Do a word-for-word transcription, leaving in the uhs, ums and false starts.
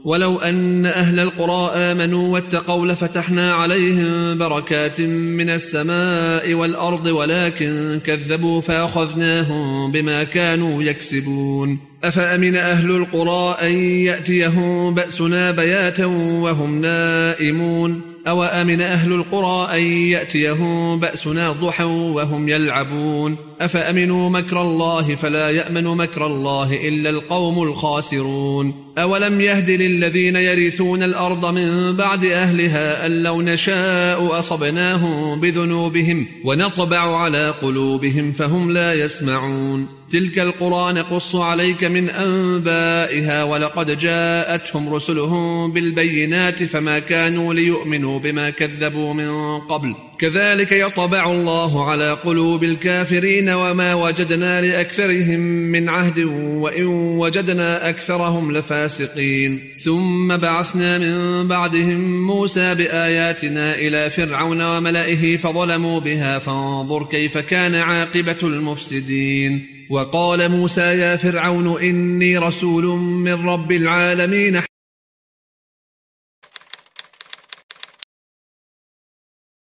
ولو أن أهل القرى آمنوا واتقوا لفتحنا عليهم بركات من السماء والأرض ولكن كذبوا فأخذناهم بما كانوا يكسبون. أفأمن أهل القرى أن يأتيهم بأسنا بياتا وهم نائمون أو أمن أهل القرى أن يأتيهم بأسنا ضحى وهم يلعبون أفأمنوا مكر الله فلا يأمن مكر الله إلا القوم الخاسرون. أولم يهد للذين يرثون الأرض من بعد أهلها أن لو نشاء أصبناهم بذنوبهم ونطبع على قلوبهم فهم لا يسمعون. تلك القرى نقص عليك من أنبائها ولقد جاءتهم رسلهم بالبينات فما كانوا ليؤمنوا بما كذبوا من قبل كذلك يطبع الله على قلوب الكافرين وما وجدنا لأكثرهم من عهد وإن وجدنا أكثرهم لفاسقين. ثم بعثنا من بعدهم موسى بآياتنا إلى فرعون وملئه فظلموا بها فانظر كيف كان عاقبة المفسدين. وقال موسى يا فرعون إني رسول من رب العالمين